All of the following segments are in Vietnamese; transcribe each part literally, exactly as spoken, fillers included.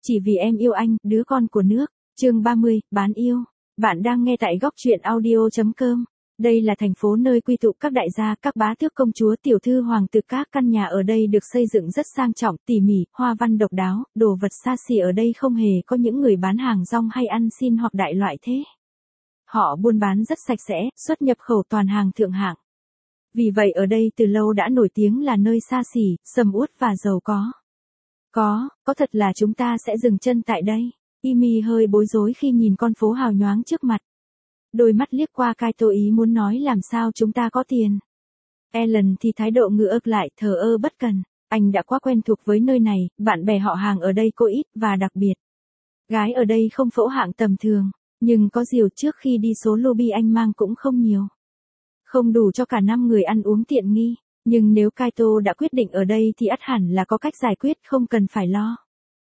Chỉ vì em yêu anh, đứa con của nước. Chương ba mươi, bán yêu. Bạn đang nghe tại góc truyện audio chấm com. Đây là thành phố nơi quy tụ các đại gia, các bá tước công chúa tiểu thư hoàng tử. Các căn nhà ở đây được xây dựng rất sang trọng, tỉ mỉ, hoa văn độc đáo, đồ vật xa xỉ ở đây không hề có những người bán hàng rong hay ăn xin hoặc đại loại thế. Họ buôn bán rất sạch sẽ, xuất nhập khẩu toàn hàng thượng hạng. Vì vậy ở đây từ lâu đã nổi tiếng là nơi xa xỉ, sầm uất và giàu có. Có, có thật là chúng ta sẽ dừng chân tại đây. Amy hơi bối rối khi nhìn con phố hào nhoáng trước mặt. Đôi mắt liếc qua Kaito ý muốn nói làm sao chúng ta có tiền. Ellen thì thái độ ngựa ực lại, thờ ơ bất cần. Anh đã quá quen thuộc với nơi này, bạn bè họ hàng ở đây có ít và đặc biệt. Gái ở đây không phẫu hạng tầm thường, nhưng có điều trước khi đi số lobby anh mang cũng không nhiều. Không đủ cho cả năm người ăn uống tiện nghi. Nhưng nếu Kaito đã quyết định ở đây thì ắt hẳn là có cách giải quyết, không cần phải lo.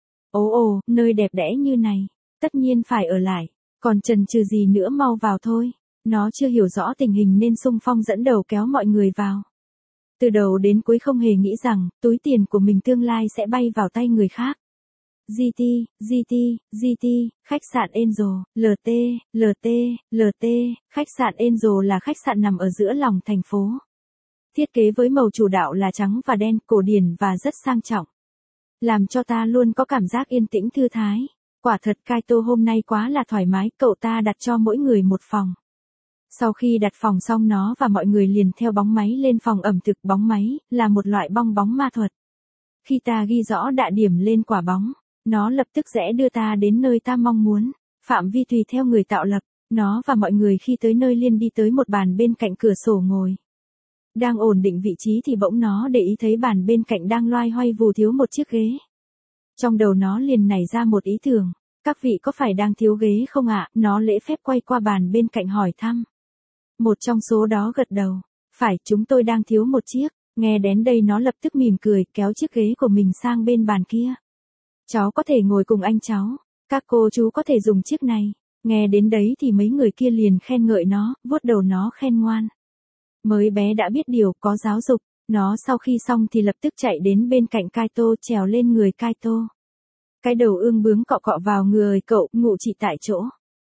Ồ ồ, nơi đẹp đẽ như này, tất nhiên phải ở lại, còn chần chừ gì nữa, mau vào thôi. Nó chưa hiểu rõ tình hình nên xung phong dẫn đầu kéo mọi người vào. Từ đầu đến cuối không hề nghĩ rằng, túi tiền của mình tương lai sẽ bay vào tay người khác. giê tê, giê tê, giê tê, khách sạn Angel, lờ tê, lờ tê, lờ tê, khách sạn Angel là khách sạn nằm ở giữa lòng thành phố. Thiết kế với màu chủ đạo là trắng và đen, cổ điển và rất sang trọng. Làm cho ta luôn có cảm giác yên tĩnh thư thái. Quả thật Kaito hôm nay quá là thoải mái, cậu ta đặt cho mỗi người một phòng. Sau khi đặt phòng xong nó và mọi người liền theo bóng máy lên phòng ẩm thực. Bóng máy là một loại bong bóng ma thuật. Khi ta ghi rõ đạ điểm lên quả bóng, nó lập tức sẽ đưa ta đến nơi ta mong muốn. Phạm vi tùy theo người tạo lập. Nó và mọi người khi tới nơi liền đi tới một bàn bên cạnh cửa sổ ngồi. Đang ổn định vị trí thì bỗng nó để ý thấy bàn bên cạnh đang loay hoay vù thiếu một chiếc ghế. Trong đầu nó liền nảy ra một ý tưởng, các vị có phải đang thiếu ghế không ạ? Nó lễ phép quay qua bàn bên cạnh hỏi thăm. Một trong số đó gật đầu, phải, chúng tôi đang thiếu một chiếc. Nghe đến đây nó lập tức mỉm cười, kéo chiếc ghế của mình sang bên bàn kia. Cháu có thể ngồi cùng anh cháu, các cô chú có thể dùng chiếc này. Nghe đến đấy thì mấy người kia liền khen ngợi nó, vuốt đầu nó khen ngoan. Mới bé đã biết điều, có giáo dục. Nó sau khi xong thì lập tức chạy đến bên cạnh Kaito, trèo lên người Kaito. Cái đầu ương bướng cọ cọ vào người cậu, ngụ trị tại chỗ.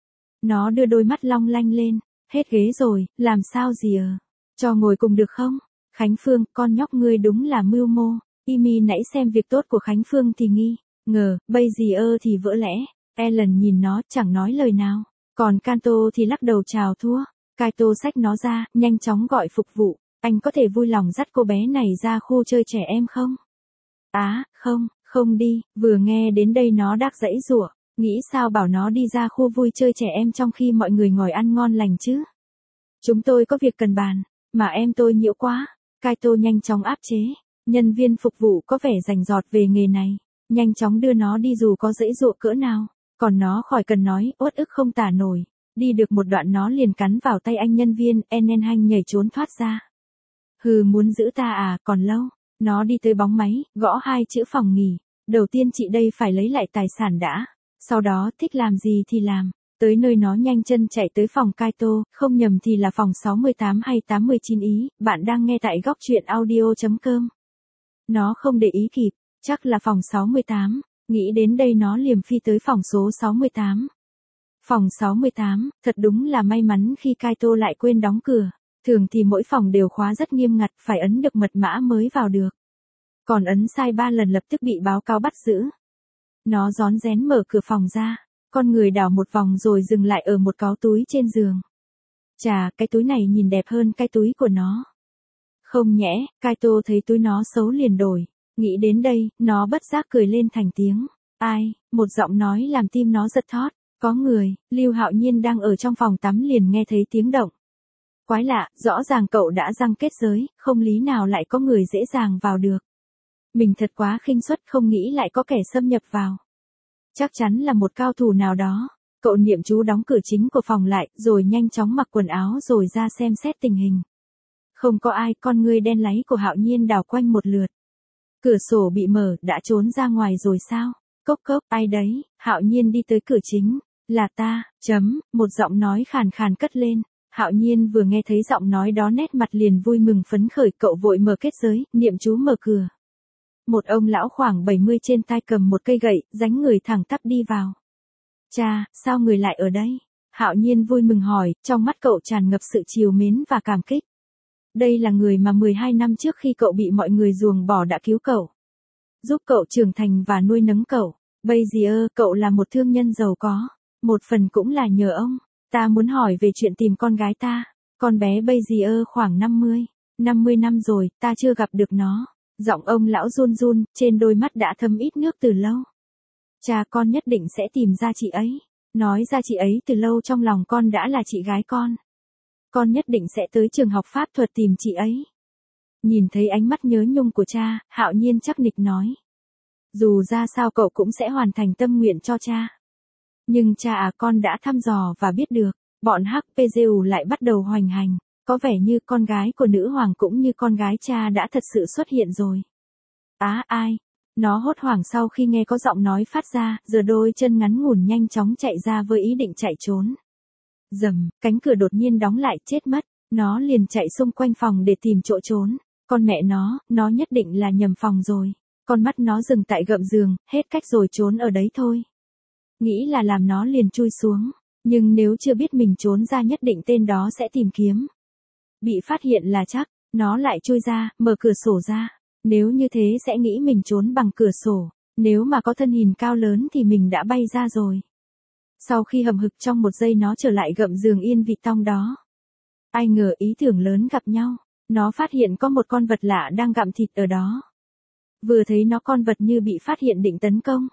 Nó đưa đôi mắt long lanh lên. Hết ghế rồi, làm sao gì ờ? Cho ngồi cùng được không? Khánh Phương, con nhóc ngươi đúng là mưu mô. Amy nãy xem việc tốt của Khánh Phương thì nghi ngờ, bây gì ơ thì vỡ lẽ. Ellen nhìn nó, chẳng nói lời nào. Còn Kanto thì lắc đầu chào thua. Kaito xách nó ra, nhanh chóng gọi phục vụ. Anh có thể vui lòng dắt cô bé này ra khu chơi trẻ em không? Á, à, không, không đi. Vừa nghe đến đây nó đắc giãy giụa. Nghĩ sao bảo nó đi ra khu vui chơi trẻ em trong khi mọi người ngồi ăn ngon lành chứ? Chúng tôi có việc cần bàn, mà em tôi nhiễu quá. Kaito nhanh chóng áp chế. Nhân viên phục vụ có vẻ rành rọt về nghề này. Nhanh chóng đưa nó đi dù có giãy giụa cỡ nào. Còn nó khỏi cần nói, uất ức không tả nổi. Đi được một đoạn nó liền cắn vào tay anh nhân viên, Enen Hanh nhảy trốn thoát ra. Hừ, muốn giữ ta à, còn lâu. Nó đi tới bóng máy, gõ hai chữ phòng nghỉ. Đầu tiên chị đây phải lấy lại tài sản đã. Sau đó thích làm gì thì làm. Tới nơi nó nhanh chân chạy tới phòng Kaito, không nhầm thì là phòng sáu mươi tám hay tám mươi chín ý. Bạn đang nghe tại góc truyện audio chấm com. Nó không để ý kịp, chắc là phòng sáu mươi tám. Nghĩ đến đây nó liềm phi tới phòng số sáu mươi tám. Phòng sáu mươi tám, thật đúng là may mắn khi Kaito lại quên đóng cửa. Thường thì mỗi phòng đều khóa rất nghiêm ngặt, phải ấn được mật mã mới vào được. Còn ấn sai ba lần lập tức bị báo cáo bắt giữ. Nó rón rén mở cửa phòng ra, con người đảo một vòng rồi dừng lại ở một cáu túi trên giường. Chà, cái túi này nhìn đẹp hơn cái túi của nó. Không nhẽ, Kaito thấy túi nó xấu liền đổi. Nghĩ đến đây, nó bất giác cười lên thành tiếng. Ai, một giọng nói làm tim nó giật thót. Có người, Lưu Hạo Nhiên đang ở trong phòng tắm liền nghe thấy tiếng động. Quái lạ, rõ ràng cậu đã răng kết giới, không lý nào lại có người dễ dàng vào được. Mình thật quá khinh suất, không nghĩ lại có kẻ xâm nhập vào. Chắc chắn là một cao thủ nào đó. Cậu niệm chú đóng cửa chính của phòng lại, rồi nhanh chóng mặc quần áo rồi ra xem xét tình hình. Không có ai, con ngươi đen láy của Hạo Nhiên đảo quanh một lượt. Cửa sổ bị mở, đã trốn ra ngoài rồi sao? Cốc cốc, ai đấy? Hạo Nhiên đi tới cửa chính. Là ta, chấm, một giọng nói khàn khàn cất lên. Hạo Nhiên vừa nghe thấy giọng nói đó nét mặt liền vui mừng phấn khởi, cậu vội mở kết giới, niệm chú mở cửa. Một ông lão khoảng bảy mươi trên tay cầm một cây gậy, dánh người thẳng tắp đi vào. Cha, sao người lại ở đây? Hạo Nhiên vui mừng hỏi, trong mắt cậu tràn ngập sự trìu mến và cảm kích. Đây là người mà mười hai năm trước khi cậu bị mọi người ruồng bỏ đã cứu cậu, giúp cậu trưởng thành và nuôi nấng cậu. Bây giờ cậu là một thương nhân giàu có, một phần cũng là nhờ ông. Ta muốn hỏi về chuyện tìm con gái ta. Con bé bây giờ khoảng năm mươi, năm mươi năm rồi, ta chưa gặp được nó. Giọng ông lão run run, trên đôi mắt đã thấm ít nước từ lâu. Cha, con nhất định sẽ tìm ra chị ấy. Nói ra chị ấy từ lâu trong lòng con đã là chị gái con. Con nhất định sẽ tới trường học pháp thuật tìm chị ấy. Nhìn thấy ánh mắt nhớ nhung của cha, Hạo Nhiên chắc nịch nói. Dù ra sao cậu cũng sẽ hoàn thành tâm nguyện cho cha. Nhưng cha à, con đã thăm dò và biết được, bọn hát pê giê u lại bắt đầu hoành hành. Có vẻ như con gái của nữ hoàng cũng như con gái cha đã thật sự xuất hiện rồi. Á à, ai? Nó hốt hoảng sau khi nghe có giọng nói phát ra, giờ đôi chân ngắn ngủn nhanh chóng chạy ra với ý định chạy trốn. Rầm, cánh cửa đột nhiên đóng lại, chết mất. Nó liền chạy xung quanh phòng để tìm chỗ trốn. Con mẹ nó, nó nhất định là nhầm phòng rồi. Con mắt nó dừng tại gầm giường, hết cách rồi, trốn ở đấy thôi. Nghĩ là làm nó liền chui xuống. Nhưng nếu chưa biết mình trốn ra nhất định tên đó sẽ tìm kiếm. Bị phát hiện là chắc, nó lại chui ra, mở cửa sổ ra. Nếu như thế sẽ nghĩ mình trốn bằng cửa sổ. Nếu mà có thân hình cao lớn thì mình đã bay ra rồi. Sau khi hầm hực trong một giây nó trở lại gầm giường yên vị tong đó. Ai ngờ ý tưởng lớn gặp nhau. Nó phát hiện có một con vật lạ đang gặm thịt ở đó. Vừa thấy nó, con vật như bị phát hiện định tấn công.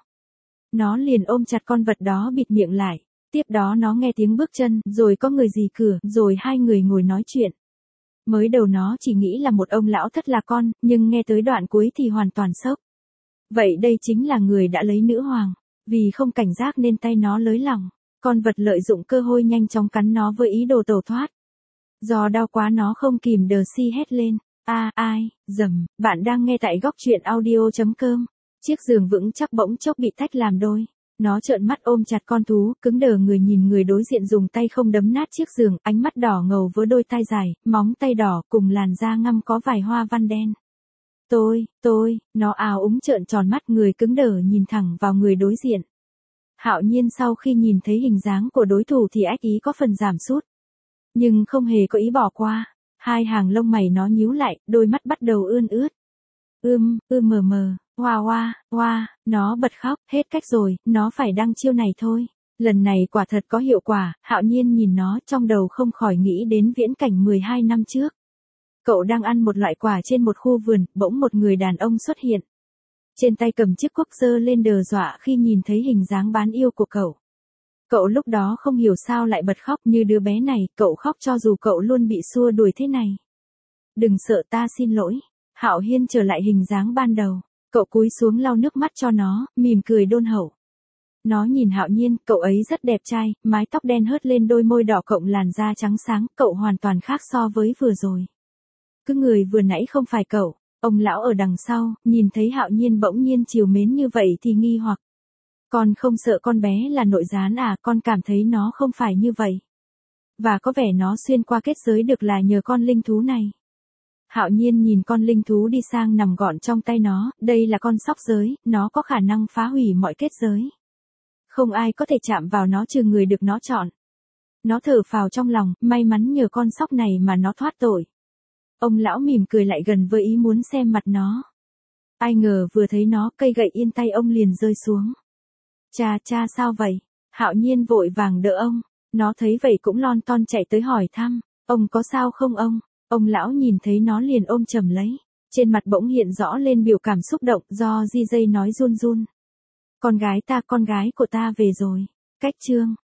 Nó liền ôm chặt con vật đó bịt miệng lại. Tiếp đó nó nghe tiếng bước chân, rồi có người rì cửa, rồi hai người ngồi nói chuyện. Mới đầu nó chỉ nghĩ là một ông lão thất lạc con, nhưng nghe tới đoạn cuối thì hoàn toàn sốc. Vậy đây chính là người đã lấy nữ hoàng. Vì không cảnh giác nên tay nó lới lỏng. Con vật lợi dụng cơ hội nhanh chóng cắn nó với ý đồ tẩu thoát. Do đau quá nó không kìm đờ si hét lên. A à, ai, dầm, bạn đang nghe tại góc truyện audio chấm com. Chiếc giường vững chắc bỗng chốc bị tách làm đôi. Nó trợn mắt ôm chặt con thú, cứng đờ người nhìn người đối diện dùng tay không đấm nát chiếc giường, ánh mắt đỏ ngầu với đôi tai dài, móng tay đỏ cùng làn da ngăm có vài hoa văn đen. Tôi, tôi, nó ào úng trợn tròn mắt, người cứng đờ nhìn thẳng vào người đối diện. Hạo Nhiên sau khi nhìn thấy hình dáng của đối thủ thì ách ý có phần giảm sút. Nhưng không hề có ý bỏ qua. Hai hàng lông mày nó nhíu lại, đôi mắt bắt đầu ươn ướt. Ưm, ư mờ mờ, hoa hoa, hoa, nó bật khóc, hết cách rồi, nó phải đăng chiêu này thôi. Lần này quả thật có hiệu quả, Hạo Nhiên nhìn nó trong đầu không khỏi nghĩ đến viễn cảnh mười hai năm trước. Cậu đang ăn một loại quả trên một khu vườn, bỗng một người đàn ông xuất hiện. Trên tay cầm chiếc cuốc giơ lên đờ dọa khi nhìn thấy hình dáng bán yêu của cậu. Cậu lúc đó không hiểu sao lại bật khóc như đứa bé này, cậu khóc cho dù cậu luôn bị xua đuổi thế này. Đừng sợ, ta xin lỗi. Hạo Hiên trở lại hình dáng ban đầu. Cậu cúi xuống lau nước mắt cho nó, mỉm cười đôn hậu. Nó nhìn Hạo Nhiên, cậu ấy rất đẹp trai, mái tóc đen hớt lên đôi môi đỏ cộng làn da trắng sáng, cậu hoàn toàn khác so với vừa rồi. Cứ người vừa nãy không phải cậu. Ông lão ở đằng sau, nhìn thấy Hạo Nhiên bỗng nhiên trìu mến như vậy thì nghi hoặc. Con không sợ con bé là nội gián à? Con cảm thấy nó không phải như vậy. Và có vẻ nó xuyên qua kết giới được là nhờ con linh thú này. Hạo Nhiên nhìn con linh thú đi sang nằm gọn trong tay nó, đây là con sóc giới, nó có khả năng phá hủy mọi kết giới. Không ai có thể chạm vào nó trừ người được nó chọn. Nó thở phào trong lòng, may mắn nhờ con sóc này mà nó thoát tội. Ông lão mỉm cười lại gần với ý muốn xem mặt nó. Ai ngờ vừa thấy nó, cây gậy yên tay ông liền rơi xuống. Cha, cha sao vậy? Hạo Nhiên vội vàng đỡ ông. Nó thấy vậy cũng lon ton chạy tới hỏi thăm. Ông có sao không ông? Ông lão nhìn thấy nó liền ôm chầm lấy. Trên mặt bỗng hiện rõ lên biểu cảm xúc động do di dây nói run run. Con gái ta, con gái của ta về rồi. Cách chương.